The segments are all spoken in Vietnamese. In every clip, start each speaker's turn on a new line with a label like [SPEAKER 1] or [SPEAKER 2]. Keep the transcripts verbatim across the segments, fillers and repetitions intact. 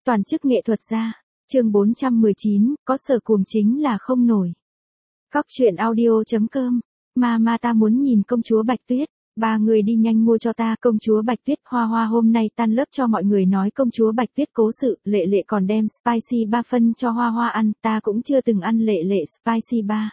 [SPEAKER 1] Toàn chức nghệ thuật gia. Chương bốn trăm mười chín, có Sở Cuồng chính là không nổi. Cóc truyện audio chấm com. Mama ta muốn nhìn công chúa Bạch Tuyết. Ba người đi nhanh mua cho ta công chúa Bạch Tuyết. Hoa Hoa hôm nay tan lớp cho mọi người nói công chúa Bạch Tuyết cố sự. Lệ Lệ còn đem spicy ba phân cho Hoa Hoa ăn. Ta cũng chưa từng ăn Lệ Lệ spicy ba.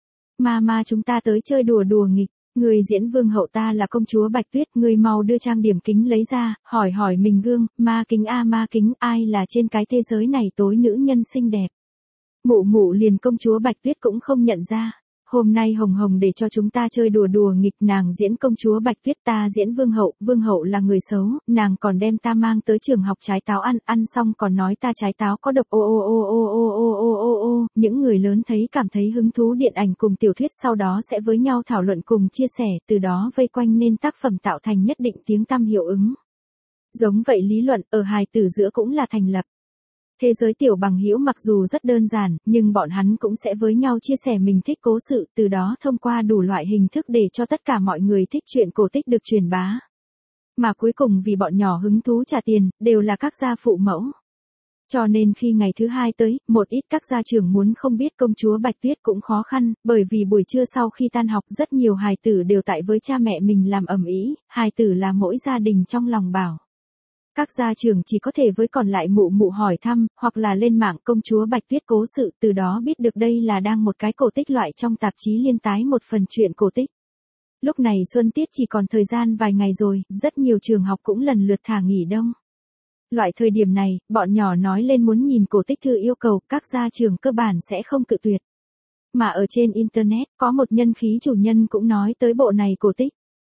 [SPEAKER 1] Mama chúng ta tới chơi đùa đùa nghịch. Người diễn vương hậu ta là công chúa Bạch Tuyết. Người mau đưa trang điểm kính lấy ra. Hỏi hỏi mình gương. Ma kính a ma kính, ai là trên cái thế giới này tối nữ nhân xinh đẹp. Mụ mụ liền công chúa Bạch Tuyết cũng không nhận ra. Hôm nay Hồng Hồng để cho chúng ta chơi đùa đùa nghịch, nàng diễn công chúa Bạch Tuyết, ta diễn vương hậu, vương hậu là người xấu, nàng còn đem ta mang tới trường học trái táo ăn, ăn xong còn nói ta trái táo có độc. Ô ô ô ô ô ô ô ô ô, những người lớn thấy cảm thấy hứng thú điện ảnh cùng tiểu thuyết, sau đó sẽ với nhau thảo luận cùng chia sẻ, từ đó vây quanh nên tác phẩm tạo thành nhất định tiếng tăm hiệu ứng. Giống vậy lý luận ở hài tử giữa cũng là thành lập. Thế giới tiểu bằng hữu mặc dù rất đơn giản, nhưng bọn hắn cũng sẽ với nhau chia sẻ mình thích cố sự, từ đó thông qua đủ loại hình thức để cho tất cả mọi người thích chuyện cổ tích được truyền bá. Mà cuối cùng vì bọn nhỏ hứng thú trả tiền, đều là các gia phụ mẫu. Cho nên khi ngày thứ hai tới, một ít các gia trưởng muốn không biết công chúa Bạch Tuyết cũng khó khăn, bởi vì buổi trưa sau khi tan học rất nhiều hài tử đều tại với cha mẹ mình làm ầm ĩ, hài tử là mỗi gia đình trong lòng bảo. Các gia trưởng chỉ có thể với còn lại mụ mụ hỏi thăm, hoặc là lên mạng công chúa Bạch Tuyết cố sự, từ đó biết được đây là đang một cái cổ tích loại trong tạp chí liên tái một phần chuyện cổ tích. Lúc này xuân tiết chỉ còn thời gian vài ngày rồi, rất nhiều trường học cũng lần lượt thả nghỉ đông. Loại thời điểm này, bọn nhỏ nói lên muốn nhìn cổ tích thư yêu cầu, các gia trưởng cơ bản sẽ không cự tuyệt. Mà ở trên Internet, có một nhân khí chủ nhân cũng nói tới bộ này cổ tích.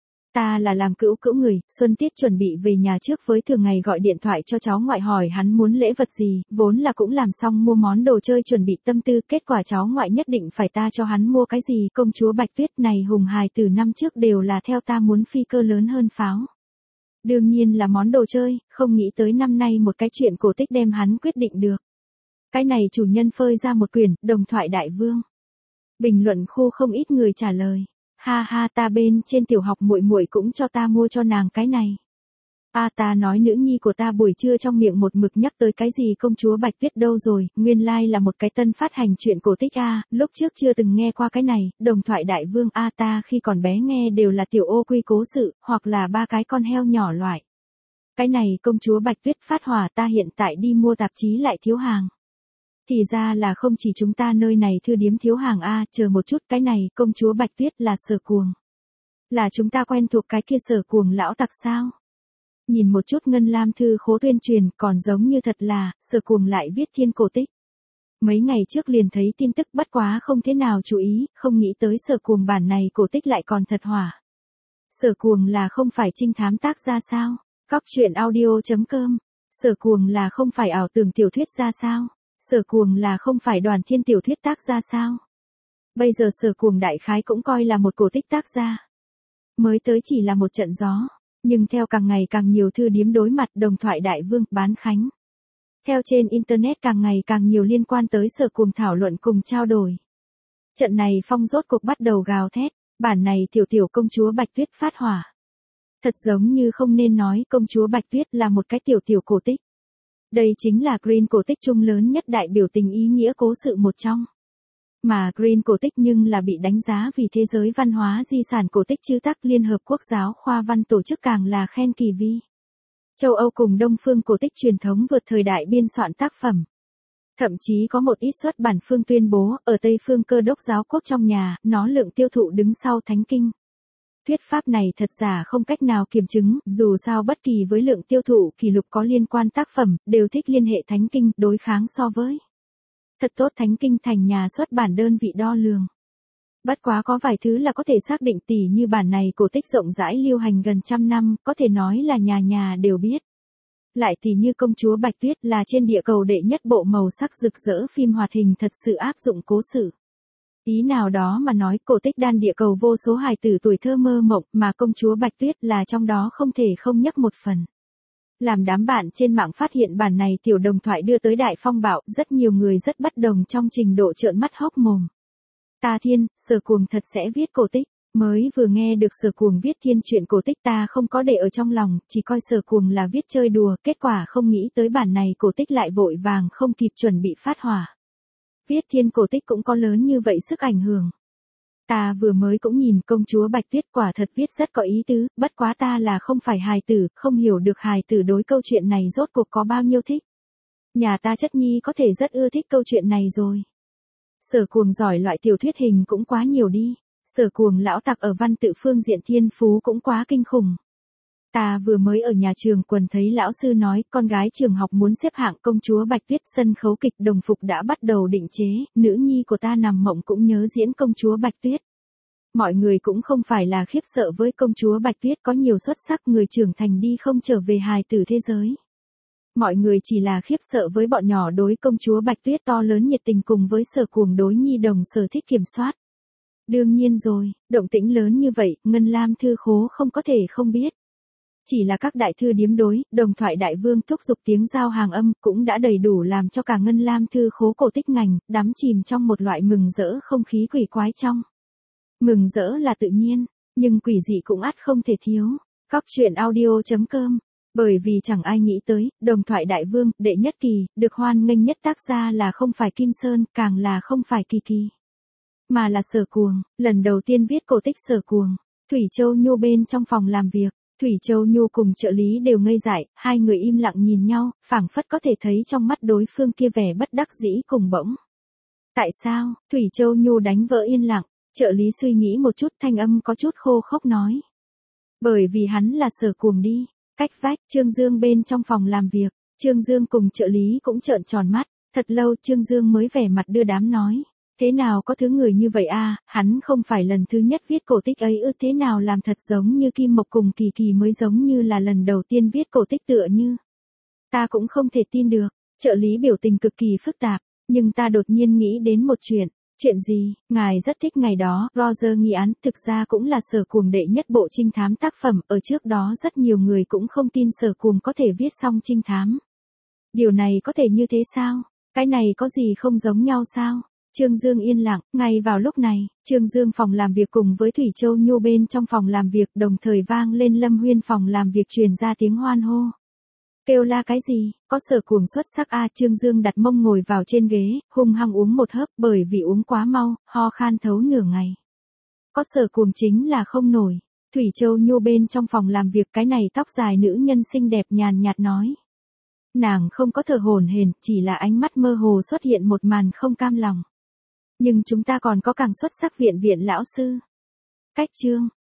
[SPEAKER 1] Ta là làm cữu cữu người, xuân tiết chuẩn bị về nhà trước với thường ngày gọi điện thoại cho cháu ngoại hỏi hắn muốn lễ vật gì, vốn là cũng làm xong mua món đồ chơi chuẩn bị tâm tư, kết quả cháu ngoại nhất định phải ta cho hắn mua cái gì, công chúa Bạch Tuyết này hùng hài từ năm trước đều là theo ta muốn phi cơ lớn hơn pháo. Đương nhiên là món đồ chơi, không nghĩ tới năm nay một cái chuyện cổ tích đem hắn quyết định được. Cái này chủ nhân phơi ra một quyển, Đồng thoại đại vương. Bình luận khu không ít người trả lời. Ha ha, ta bên trên tiểu học muội muội cũng cho ta mua cho nàng cái này. A à, ta nói nữ nhi của ta buổi trưa trong miệng một mực nhắc tới cái gì công chúa Bạch Tuyết đâu rồi, nguyên lai like là một cái tân phát hành chuyện cổ tích a, à, lúc trước chưa từng nghe qua cái này, Đồng thoại đại vương a à, ta khi còn bé nghe đều là tiểu ô quy cố sự, hoặc là ba cái con heo nhỏ loại. Cái này công chúa Bạch Tuyết phát hỏa, ta hiện tại đi mua tạp chí lại thiếu hàng. Thì ra là không chỉ chúng ta nơi này thư điếm thiếu hàng a, à, chờ một chút, cái này công chúa Bạch Tuyết là Sở Cuồng. Là chúng ta quen thuộc cái kia Sở Cuồng lão tặc sao? Nhìn một chút ngân lam thư khố tuyên truyền, còn giống như thật là, Sở Cuồng lại viết thiên cổ tích. Mấy ngày trước liền thấy tin tức, bất quá không thế nào chú ý, không nghĩ tới Sở Cuồng bản này cổ tích lại còn thật hỏa. Sở Cuồng là không phải trinh thám tác gia sao? Cóc truyện audio chấm com. Sở Cuồng là không phải ảo tưởng tiểu thuyết gia sao? Sở Cuồng là không phải Đoàn Thiên tiểu thuyết tác gia sao? Bây giờ Sở Cuồng đại khái cũng coi là một cổ tích tác gia. Mới tới chỉ là một trận gió, nhưng theo càng ngày càng nhiều thư điếm đối mặt Đồng thoại đại vương bán khánh. Theo trên Internet càng ngày càng nhiều liên quan tới Sở Cuồng thảo luận cùng trao đổi. Trận này phong rốt cuộc bắt đầu gào thét, bản này tiểu tiểu công chúa Bạch Tuyết phát hỏa. Thật giống như không nên nói công chúa Bạch Tuyết là một cái tiểu tiểu cổ tích. Đây chính là Green cổ tích chung lớn nhất đại biểu tình ý nghĩa cố sự một trong. Mà Green cổ tích nhưng là bị đánh giá vì thế giới văn hóa di sản cổ tích chữ tác Liên Hợp Quốc giáo khoa văn tổ chức càng là khen kỳ vi. Châu Âu cùng Đông phương cổ tích truyền thống vượt thời đại biên soạn tác phẩm. Thậm chí có một ít xuất bản phương tuyên bố, ở Tây phương Cơ đốc giáo quốc trong nhà, nó lượng tiêu thụ đứng sau Thánh Kinh. Thuyết pháp này thật giả không cách nào kiểm chứng, dù sao bất kỳ với lượng tiêu thụ kỷ lục có liên quan tác phẩm, đều thích liên hệ Thánh Kinh, đối kháng so với. Thật tốt Thánh Kinh thành nhà xuất bản đơn vị đo lường. Bất quá có vài thứ là có thể xác định tỉ như bản này cổ tích rộng rãi lưu hành gần trăm năm, có thể nói là nhà nhà đều biết. Lại tỉ như công chúa Bạch Tuyết là trên địa cầu đệ nhất bộ màu sắc rực rỡ phim hoạt hình thật sự áp dụng cố sự. Ý nào đó mà nói cổ tích đan địa cầu vô số hài tử tuổi thơ mơ mộng mà công chúa Bạch Tuyết là trong đó không thể không nhắc một phần. Làm đám bạn trên mạng phát hiện bản này tiểu đồng thoại đưa tới đại phong bạo, rất nhiều người rất bất đồng trong trình độ trợn mắt hốc mồm. Ta thiên, Sở Cuồng thật sẽ viết cổ tích. Mới vừa nghe được Sở Cuồng viết thiên truyện cổ tích ta không có để ở trong lòng, chỉ coi Sở Cuồng là viết chơi đùa, kết quả không nghĩ tới bản này cổ tích lại vội vàng không kịp chuẩn bị phát hỏa. Viết thiên cổ tích cũng có lớn như vậy sức ảnh hưởng. Ta vừa mới cũng nhìn công chúa Bạch Tuyết quả thật viết rất có ý tứ, bất quá ta là không phải hài tử, không hiểu được hài tử đối câu chuyện này rốt cuộc có bao nhiêu thích. Nhà ta chất nhi có thể rất ưa thích câu chuyện này rồi. Sở Cuồng giỏi loại tiểu thuyết hình cũng quá nhiều đi. Sở Cuồng lão tặc ở văn tự phương diện thiên phú cũng quá kinh khủng. Ta vừa mới ở nhà trường quần thấy lão sư nói con gái trường học muốn xếp hạng công chúa Bạch Tuyết, sân khấu kịch đồng phục đã bắt đầu định chế, nữ nhi của ta nằm mộng cũng nhớ diễn công chúa Bạch Tuyết. Mọi người cũng không phải là khiếp sợ với công chúa Bạch Tuyết có nhiều xuất sắc người trưởng thành đi không trở về hài tử thế giới. Mọi người chỉ là khiếp sợ với bọn nhỏ đối công chúa Bạch Tuyết to lớn nhiệt tình cùng với Sở Cuồng đối nhi đồng sở thích kiểm soát. Đương nhiên rồi, động tĩnh lớn như vậy, Ngân Lam thư khố không có thể không biết. Chỉ là các đại thư điếm đối, đồng thoại đại vương thúc giục tiếng giao hàng âm cũng đã đầy đủ làm cho cả Ngân Lam thư khố cổ tích ngành, đắm chìm trong một loại mừng rỡ không khí quỷ quái trong. Mừng rỡ là tự nhiên, nhưng quỷ dị cũng ắt không thể thiếu. Cóc truyện audio chấm com. Bởi vì chẳng ai nghĩ tới, đồng thoại đại vương, đệ nhất kỳ, được hoan nghênh nhất tác gia là không phải Kim Sơn, càng là không phải Kỳ Kỳ. Mà là Sở Cuồng, lần đầu tiên viết cổ tích Sở Cuồng. Thủy Châu Nhu bên trong phòng làm việc, Thủy Châu Nhu cùng trợ lý đều ngây dại, hai người im lặng nhìn nhau, phảng phất có thể thấy trong mắt đối phương kia vẻ bất đắc dĩ cùng bỗng. Tại sao? Thủy Châu Nhu đánh vỡ yên lặng, trợ lý suy nghĩ một chút thanh âm có chút khô khốc nói. Bởi vì hắn là Sở Cuồng đi. Cách vách, Trương Dương bên trong phòng làm việc, Trương Dương cùng trợ lý cũng trợn tròn mắt, thật lâu Trương Dương mới vẻ mặt đưa đám nói. Thế nào có thứ người như vậy a, hắn không phải lần thứ nhất viết cổ tích ấy ư, thế nào làm thật giống như Kim Mộc cùng Kỳ Kỳ mới giống như là lần đầu tiên viết cổ tích tựa như. Ta cũng không thể tin được, trợ lý biểu tình cực kỳ phức tạp, nhưng ta đột nhiên nghĩ đến một chuyện. Chuyện gì? Ngài rất thích ngày đó, Roger nghi án, thực ra cũng là Sở Cuồng đệ nhất bộ trinh thám tác phẩm, ở trước đó rất nhiều người cũng không tin Sở Cuồng có thể viết xong trinh thám. Điều này có thể như thế sao? Cái này có gì không giống nhau sao? Trương Dương yên lặng, ngay vào lúc này, Trương Dương phòng làm việc cùng với Thủy Châu Nhu bên trong phòng làm việc đồng thời vang lên Lâm Huyên phòng làm việc truyền ra tiếng hoan hô. Kêu la cái gì, có Sở Cuồng xuất sắc a. Trương Dương đặt mông ngồi vào trên ghế, hung hăng uống một hớp bởi vì uống quá mau, ho khan thấu nửa ngày. Có Sở Cuồng chính là không nổi. Thủy Châu Nhu bên trong phòng làm việc cái này tóc dài nữ nhân xinh đẹp nhàn nhạt nói. Nàng không có thở hổn hển, chỉ là ánh mắt mơ hồ xuất hiện một màn không cam lòng. Nhưng chúng ta còn có càng xuất sắc viện viện lão sư. Cách chương,